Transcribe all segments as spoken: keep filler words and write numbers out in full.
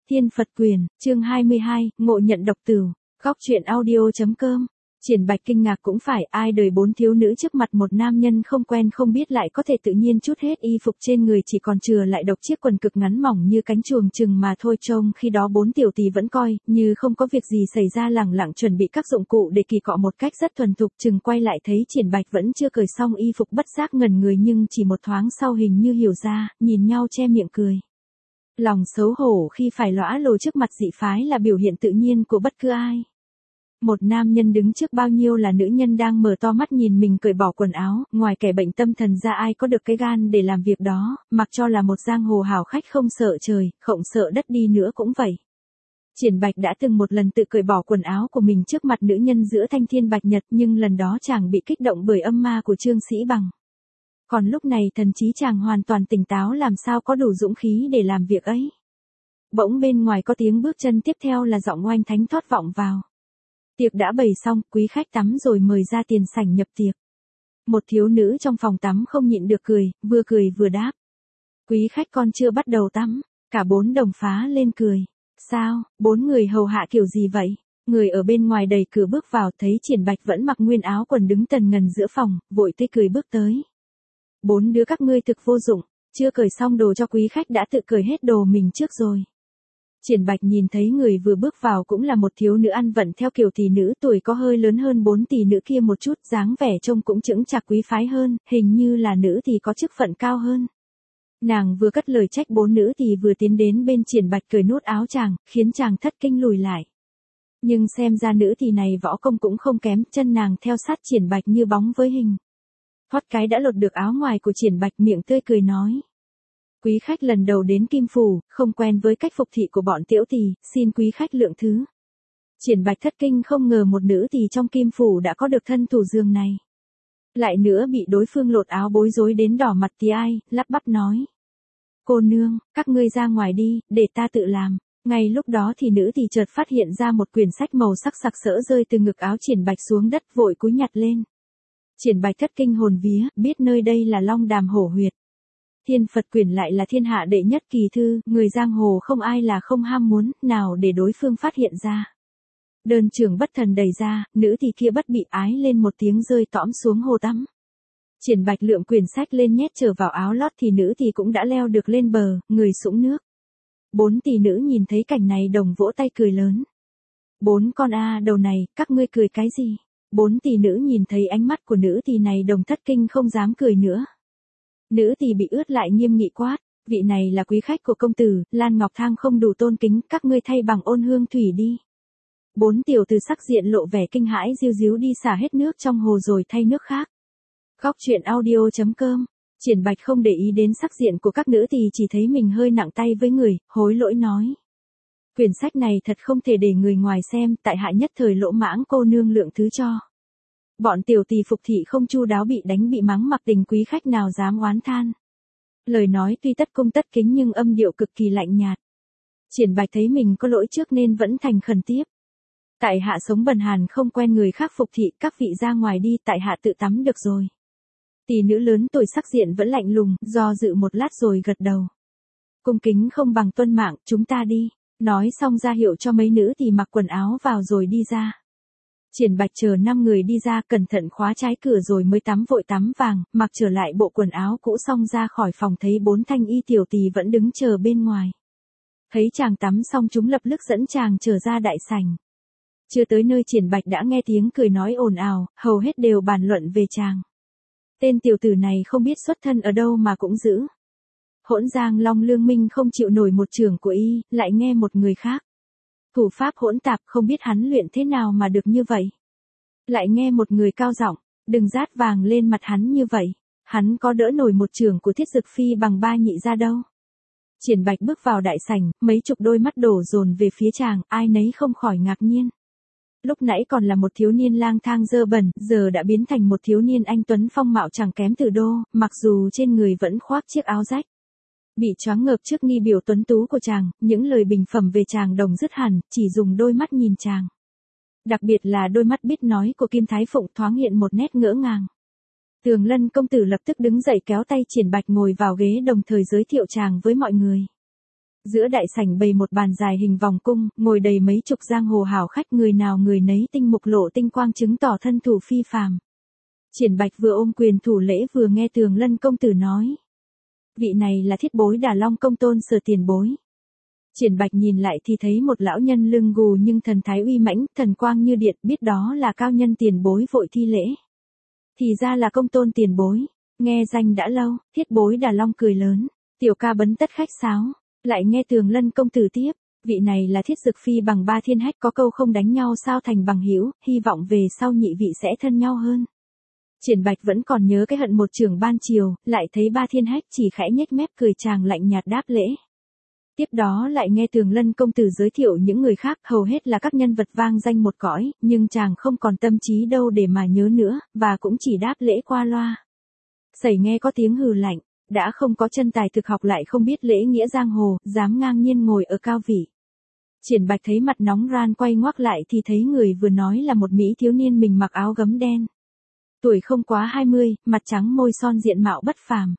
Thiên Phật Quyền, chương hai mươi hai, ngộ nhận độc tửu, góc truyện audio.com. Triển Bạch kinh ngạc cũng phải, ai đời bốn thiếu nữ trước mặt một nam nhân không quen không biết lại có thể tự nhiên trút hết y phục trên người, chỉ còn chừa lại độc chiếc quần cực ngắn mỏng như cánh chuồng chừng mà thôi. Trông khi đó bốn tiểu tỷ vẫn coi như không có việc gì xảy ra, lẳng lặng chuẩn bị các dụng cụ để kỳ cọ một cách rất thuần thục. Chừng quay lại thấy Triển Bạch vẫn chưa cởi xong y phục, bất giác ngẩn người, nhưng chỉ một thoáng sau hình như hiểu ra, nhìn nhau che miệng cười. Lòng xấu hổ khi phải lõa lồ trước mặt dị phái là biểu hiện tự nhiên của bất cứ ai. Một nam nhân đứng trước bao nhiêu là nữ nhân đang mở to mắt nhìn mình cởi bỏ quần áo, ngoài kẻ bệnh tâm thần ra ai có được cái gan để làm việc đó, mặc cho là một giang hồ hào khách không sợ trời, không sợ đất đi nữa cũng vậy. Triển Bạch đã từng một lần tự cởi bỏ quần áo của mình trước mặt nữ nhân giữa thanh thiên bạch nhật, nhưng lần đó chàng bị kích động bởi âm ma của Trương Sĩ Bằng. Còn lúc này thần trí chàng hoàn toàn tỉnh táo, làm sao có đủ dũng khí để làm việc ấy. Bỗng bên ngoài có tiếng bước chân, tiếp theo là giọng oanh thánh thoát vọng vào. Tiệc đã bày xong, quý khách tắm rồi mời ra tiền sảnh nhập tiệc. Một thiếu nữ trong phòng tắm không nhịn được cười, vừa cười vừa đáp. Quý khách con chưa bắt đầu tắm. Cả bốn đồng phá lên cười. Sao, bốn người hầu hạ kiểu gì vậy? Người ở bên ngoài đẩy cửa bước vào, thấy Triển Bạch vẫn mặc nguyên áo quần đứng tần ngần giữa phòng, vội tươi cười bước tới. Bốn đứa các ngươi thực vô dụng, chưa cởi xong đồ cho quý khách đã tự cởi hết đồ mình trước rồi. Triển Bạch nhìn thấy người vừa bước vào cũng là một thiếu nữ ăn vận theo kiểu tỷ nữ, tuổi có hơi lớn hơn bốn tỷ nữ kia một chút, dáng vẻ trông cũng chững chạc quý phái hơn, hình như là nữ thì có chức phận cao hơn. Nàng vừa cất lời trách bốn nữ thì vừa tiến đến bên Triển Bạch cởi nút áo chàng, khiến chàng thất kinh lùi lại. Nhưng xem ra nữ thì này võ công cũng không kém, chân nàng theo sát Triển Bạch như bóng với hình. Thoát cái đã lột được áo ngoài của Triển Bạch, miệng tươi cười nói. Quý khách lần đầu đến Kim Phủ, không quen với cách phục thị của bọn tiểu tỷ, xin quý khách lượng thứ. Triển Bạch thất kinh, không ngờ một nữ tỷ trong Kim Phủ đã có được thân thủ giường này. Lại nữa bị đối phương lột áo bối rối đến đỏ mặt tí ai, lắp bắp nói. Cô nương, các ngươi ra ngoài đi, để ta tự làm. Ngay lúc đó thì nữ tỷ chợt phát hiện ra một quyển sách màu sắc sặc sỡ rơi từ ngực áo Triển Bạch xuống đất, vội cúi nhặt lên. Triển Bạch thất kinh hồn vía, biết nơi đây là Long Đàm Hổ Huyệt. Thiên Phật Quyền lại là thiên hạ đệ nhất kỳ thư, người giang hồ không ai là không ham muốn, nào để đối phương phát hiện ra. Đơn trường bất thần đẩy ra, nữ thì kia bất bị ái lên một tiếng rơi tõm xuống hồ tắm. Triển Bạch lượm quyển sách lên nhét trở vào áo lót thì nữ thì cũng đã leo được lên bờ, người sũng nước. Bốn tỷ nữ nhìn thấy cảnh này đồng vỗ tay cười lớn. Bốn con a đầu này, các ngươi cười cái gì? Bốn tỷ nữ nhìn thấy ánh mắt của nữ tỷ này đồng thất kinh không dám cười nữa. Nữ tỷ bị ướt lại nghiêm nghị quát, vị này là quý khách của công tử, Lan Ngọc Thang không đủ tôn kính, các ngươi thay bằng Ôn Hương Thủy đi. Bốn tiểu từ sắc diện lộ vẻ kinh hãi, diu díu đi xả hết nước trong hồ rồi thay nước khác. Góc truyện audio.com. Triển Bạch không để ý đến sắc diện của các nữ tỷ, chỉ thấy mình hơi nặng tay với người, hối lỗi nói. Quyển sách này thật không thể để người ngoài xem, tại hạ nhất thời lỗ mãng, cô nương lượng thứ cho. Bọn tiểu tỷ phục thị không chu đáo bị đánh bị mắng, mặc tình quý khách nào dám oán than. Lời nói tuy tất cung tất kính nhưng âm điệu cực kỳ lạnh nhạt. Triển Bạch thấy mình có lỗi trước nên vẫn thành khẩn tiếp. Tại hạ sống bần hàn không quen người khác phục thị, các vị ra ngoài đi, tại hạ tự tắm được rồi. Tỷ nữ lớn tuổi sắc diện vẫn lạnh lùng, do dự một lát rồi gật đầu. Cung kính không bằng tuân mạng, chúng ta đi. Nói xong ra hiệu cho mấy nữ thì mặc quần áo vào rồi đi ra. Triển Bạch chờ năm người đi ra, cẩn thận khóa trái cửa rồi mới tắm vội tắm vàng, mặc trở lại bộ quần áo cũ xong ra khỏi phòng thấy bốn thanh y tiểu tỳ vẫn đứng chờ bên ngoài. Thấy chàng tắm xong chúng lập tức dẫn chàng trở ra đại sảnh. Chưa tới nơi Triển Bạch đã nghe tiếng cười nói ồn ào, hầu hết đều bàn luận về chàng. Tên tiểu tử này không biết xuất thân ở đâu mà cũng giữ. Hỗn Giang Long Lương Minh không chịu nổi một chưởng của y, lại nghe một người khác. Thủ pháp hỗn tạp, không biết hắn luyện thế nào mà được như vậy. Lại nghe một người cao giọng, đừng rát vàng lên mặt hắn như vậy, hắn có đỡ nổi một chưởng của Thiết Dực Phi bằng ba nhị ra đâu. Triển Bạch bước vào đại sảnh, mấy chục đôi mắt đổ dồn về phía chàng, ai nấy không khỏi ngạc nhiên. Lúc nãy còn là một thiếu niên lang thang dơ bẩn, giờ đã biến thành một thiếu niên anh tuấn phong mạo chẳng kém Từ Đô, mặc dù trên người vẫn khoác chiếc áo rách. Bị choáng ngợp trước nghi biểu tuấn tú của chàng, những lời bình phẩm về chàng đồng dứt hẳn, chỉ dùng đôi mắt nhìn chàng. Đặc biệt là đôi mắt biết nói của Kim Thái Phụng thoáng hiện một nét ngỡ ngàng. Tường Lân công tử lập tức đứng dậy kéo tay Triển Bạch ngồi vào ghế, đồng thời giới thiệu chàng với mọi người. Giữa đại sảnh bày một bàn dài hình vòng cung, ngồi đầy mấy chục giang hồ hảo khách, người nào người nấy tinh mục lộ tinh quang chứng tỏ thân thủ phi phàm. Triển Bạch vừa ôm quyền thủ lễ vừa nghe Tường Lân công tử nói. Vị này là Thiết Bối Đà Long công tôn Sở tiền bối. Triển Bạch nhìn lại thì thấy một lão nhân lưng gù nhưng thần thái uy mãnh, thần quang như điện, biết đó là cao nhân tiền bối vội thi lễ. Thì ra là công tôn tiền bối, nghe danh đã lâu. Thiết Bối Đà Long cười lớn, tiểu ca bấn tất khách sáo. Lại nghe Tường Lân công tử tiếp, vị này là Thiết Dực Phi bằng ba thiên hách, có câu không đánh nhau sao thành bằng hữu, hy vọng về sau nhị vị sẽ thân nhau hơn. Triển Bạch vẫn còn nhớ cái hận một trưởng ban chiều, lại thấy ba thiên hách chỉ khẽ nhếch mép cười chàng lạnh nhạt đáp lễ. Tiếp đó lại nghe Tường Lân công tử giới thiệu những người khác, hầu hết là các nhân vật vang danh một cõi, nhưng chàng không còn tâm trí đâu để mà nhớ nữa, và cũng chỉ đáp lễ qua loa. Sẩy nghe có tiếng hừ lạnh, đã không có chân tài thực học lại không biết lễ nghĩa giang hồ, dám ngang nhiên ngồi ở cao vị. Triển Bạch thấy mặt nóng ran quay ngoắc lại thì thấy người vừa nói là một mỹ thiếu niên mình mặc áo gấm đen. Tuổi không quá hai mươi, mặt trắng môi son diện mạo bất phàm.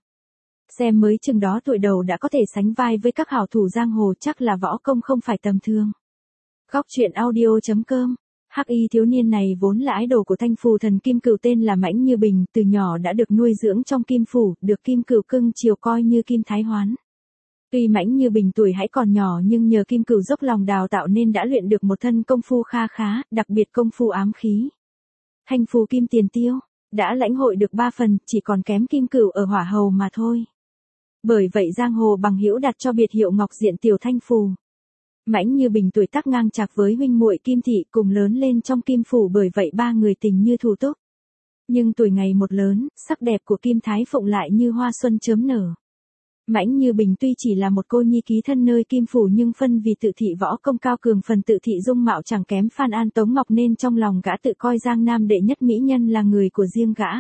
Xem mới chừng đó tuổi đầu đã có thể sánh vai với các hảo thủ giang hồ, chắc là võ công không phải tầm thường. Góc truyện audio chấm com. Hắc y thiếu niên này vốn là ái đồ của Thanh Phù thần Kim Cửu tên là Mãnh Như Bình, từ nhỏ đã được nuôi dưỡng trong Kim Phủ, được Kim Cửu cưng chiều coi như Kim Thái Hoán. Tuy Mãnh Như Bình tuổi hãy còn nhỏ nhưng nhờ Kim Cửu dốc lòng đào tạo nên đã luyện được một thân công phu kha khá, đặc biệt công phu ám khí. Thanh Phù Kim Tiền Tiêu đã lãnh hội được ba phần, chỉ còn kém Kim Cửu ở hỏa hầu mà thôi. Bởi vậy giang hồ bằng hữu đặt cho biệt hiệu Ngọc Diện Tiểu Thanh Phù. Mãnh Như Bình tuổi tác ngang chạc với huynh muội Kim Thị, cùng lớn lên trong Kim Phủ, bởi vậy ba người tình như thủ túc. Nhưng tuổi ngày một lớn, sắc đẹp của Kim Thái Phụng lại như hoa xuân chớm nở. Mãnh Như Bình tuy chỉ là một cô nhi ký thân nơi Kim Phủ nhưng phân vì tự thị võ công cao cường, phần tự thị dung mạo chẳng kém Phan An Tống Ngọc, nên trong lòng gã tự coi Giang Nam đệ nhất mỹ nhân là người của riêng gã.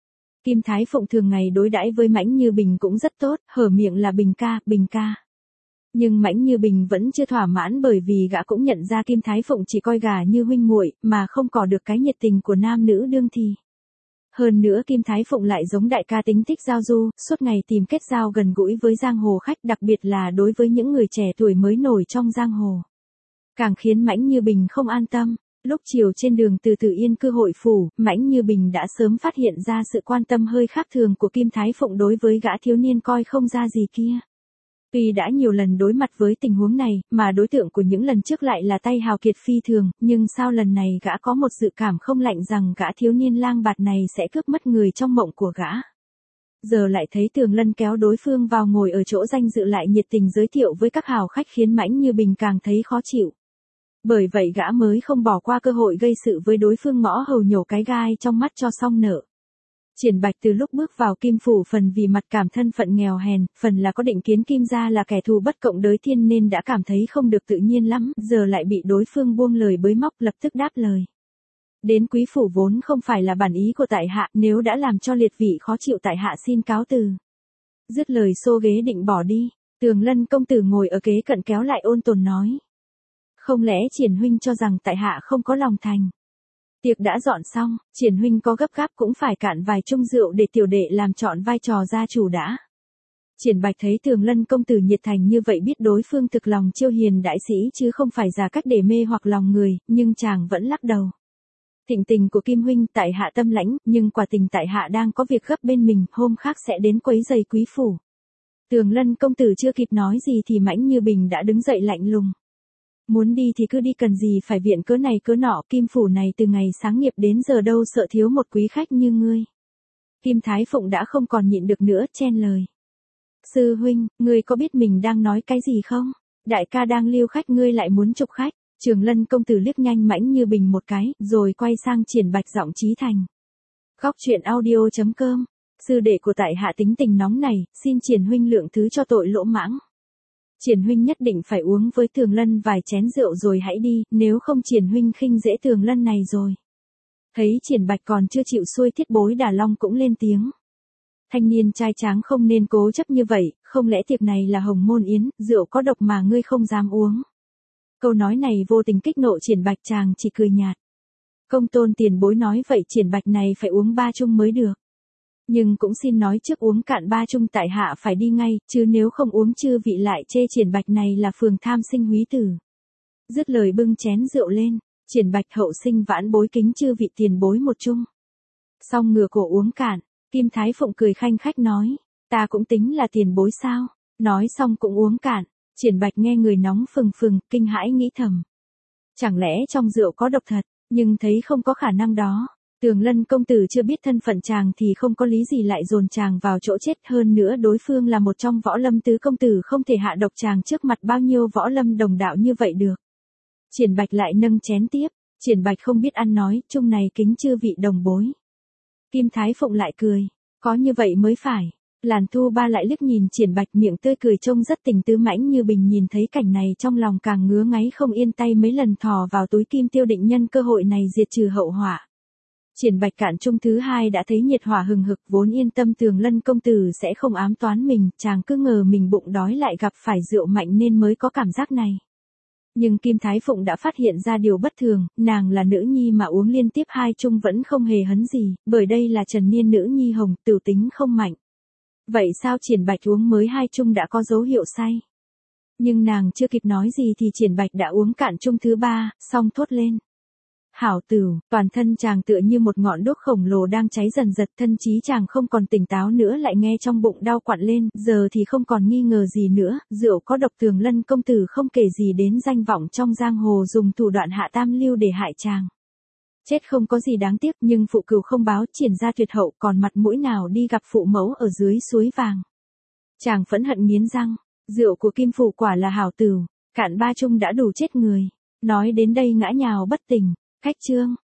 Kim Thái Phụng thường ngày đối đãi với Mãnh Như Bình cũng rất tốt, hở miệng là Bình ca, Bình ca. Nhưng Mãnh Như Bình vẫn chưa thỏa mãn, bởi vì gã cũng nhận ra Kim Thái Phụng chỉ coi gã như huynh muội mà không có được cái nhiệt tình của nam nữ đương thì. Hơn nữa Kim Thái Phụng lại giống đại ca tính thích giao du, suốt ngày tìm kết giao gần gũi với giang hồ khách, đặc biệt là đối với những người trẻ tuổi mới nổi trong giang hồ. Càng khiến Mãnh Như Bình không an tâm. Lúc chiều trên đường từ Tử Yên Cư Hội Phủ, Mãnh Như Bình đã sớm phát hiện ra sự quan tâm hơi khác thường của Kim Thái Phụng đối với gã thiếu niên coi không ra gì kia. Tuy đã nhiều lần đối mặt với tình huống này, mà đối tượng của những lần trước lại là tay hào kiệt phi thường, nhưng sao lần này gã có một dự cảm không lạnh rằng gã thiếu niên lang bạt này sẽ cướp mất người trong mộng của gã. Giờ lại thấy Tường Lân kéo đối phương vào ngồi ở chỗ danh dự lại nhiệt tình giới thiệu với các hào khách, khiến Mãnh Như Bình càng thấy khó chịu. Bởi vậy gã mới không bỏ qua cơ hội gây sự với đối phương, ngõ hầu nhổ cái gai trong mắt cho xong nợ. Triển Bạch từ lúc bước vào Kim Phủ, phần vì mặt cảm thân phận nghèo hèn, phần là có định kiến Kim gia là kẻ thù bất cộng đới thiên nên đã cảm thấy không được tự nhiên lắm, giờ lại bị đối phương buông lời bới móc, lập tức đáp lời. Đến quý phủ vốn không phải là bản ý của tại hạ, nếu đã làm cho liệt vị khó chịu tại hạ xin cáo từ. Dứt lời xô ghế định bỏ đi, Tường Lân công tử ngồi ở kế cận kéo lại ôn tồn nói. Không lẽ Triển huynh cho rằng tại hạ không có lòng thành? Tiệc đã dọn xong, Triển huynh có gấp gáp cũng phải cạn vài chung rượu để tiểu đệ làm trọn vai trò gia chủ đã. Triển Bạch thấy Tường Lân công tử nhiệt thành như vậy, biết đối phương thực lòng chiêu hiền đại sĩ chứ không phải giả cách để mê hoặc lòng người, nhưng chàng vẫn lắc đầu. Thịnh tình của Kim huynh tại hạ tâm lãnh, nhưng quả tình tại hạ đang có việc gấp bên mình, hôm khác sẽ đến quấy giày quý phủ. Tường Lân công tử chưa kịp nói gì thì Mãnh Như Bình đã đứng dậy lạnh lùng. Muốn đi thì cứ đi, cần gì phải viện cớ này cớ nọ, Kim Phủ này từ ngày sáng nghiệp đến giờ đâu sợ thiếu một quý khách như ngươi. Kim Thái Phụng đã không còn nhịn được nữa, chen lời. Sư huynh, ngươi có biết mình đang nói cái gì không? Đại ca đang lưu khách, ngươi lại muốn chụp khách. Trường Lân công tử liếc nhanh Mãnh Như Bình một cái, rồi quay sang Triển Bạch giọng chí thành. Góc truyện audio chấm com. Sư đệ của tại hạ tính tình nóng này, xin Triển huynh lượng thứ cho tội lỗ mãng. Triển huynh nhất định phải uống với Tường Lân vài chén rượu rồi hãy đi, nếu không Triển huynh khinh dễ Tường Lân này rồi. Thấy Triển Bạch còn chưa chịu xuôi, Thiết Bối Đà Long cũng lên tiếng. Thanh niên trai tráng không nên cố chấp như vậy, không lẽ tiệc này là hồng môn yến, rượu có độc mà ngươi không dám uống. Câu nói này vô tình kích nộ Triển Bạch, chàng chỉ cười nhạt. Công tôn tiền bối nói vậy Triển Bạch này phải uống ba chung mới được. Nhưng cũng xin nói trước uống cạn ba chung tại hạ phải đi ngay, chứ nếu không uống chư vị lại chê Triển Bạch này là phường tham sinh húy tử. Dứt lời bưng chén rượu lên, Triển Bạch hậu sinh vãn bối kính chư vị tiền bối một chung. Xong ngửa cổ uống cạn, Kim Thái Phụng cười khanh khách nói, ta cũng tính là tiền bối sao, nói xong cũng uống cạn, Triển Bạch nghe người nóng phừng phừng, kinh hãi nghĩ thầm. Chẳng lẽ trong rượu có độc thật, nhưng thấy không có khả năng đó. Tường Lân công tử chưa biết thân phận chàng thì không có lý gì lại dồn chàng vào chỗ chết, hơn nữa đối phương là một trong võ lâm tứ công tử không thể hạ độc chàng trước mặt bao nhiêu võ lâm đồng đạo như vậy được. Triển Bạch lại nâng chén tiếp, Triển Bạch không biết ăn nói, chung này kính chư vị đồng bối. Kim Thái Phụng lại cười, có như vậy mới phải. Làn Thu Ba lại liếc nhìn Triển Bạch miệng tươi cười trông rất tình tứ mãnh như bình, nhìn thấy cảnh này trong lòng càng ngứa ngáy không yên, tay mấy lần thò vào túi kim tiêu định nhân cơ hội này diệt trừ hậu họa. Triển Bạch cạn chung thứ hai đã thấy nhiệt hỏa hừng hực, vốn yên tâm Tường Lân công tử sẽ không ám toán mình, chàng cứ ngờ mình bụng đói lại gặp phải rượu mạnh nên mới có cảm giác này. Nhưng Kim Thái Phụng đã phát hiện ra điều bất thường, nàng là nữ nhi mà uống liên tiếp hai chung vẫn không hề hấn gì, bởi đây là trần niên nữ nhi hồng, tửu tính không mạnh. Vậy sao Triển Bạch uống mới hai chung đã có dấu hiệu say? Nhưng nàng chưa kịp nói gì thì Triển Bạch đã uống cạn chung thứ ba, xong thốt lên. Hảo tửu, toàn thân chàng tựa như một ngọn đuốc khổng lồ đang cháy dần dật, thân trí chàng không còn tỉnh táo nữa, lại nghe trong bụng đau quặn lên, giờ thì không còn nghi ngờ gì nữa, rượu có độc. Tường Lân công tử không kể gì đến danh vọng trong giang hồ dùng thủ đoạn hạ tam lưu để hại chàng. Chết không có gì đáng tiếc, nhưng phụ cừu không báo, Triển ra tuyệt hậu còn mặt mũi nào đi gặp phụ mẫu ở dưới suối vàng. Chàng phẫn hận nghiến răng, rượu của Kim phủ quả là hảo tửu, cạn ba chung đã đủ chết người. Nói đến đây ngã nhào bất tỉnh. Khách trương,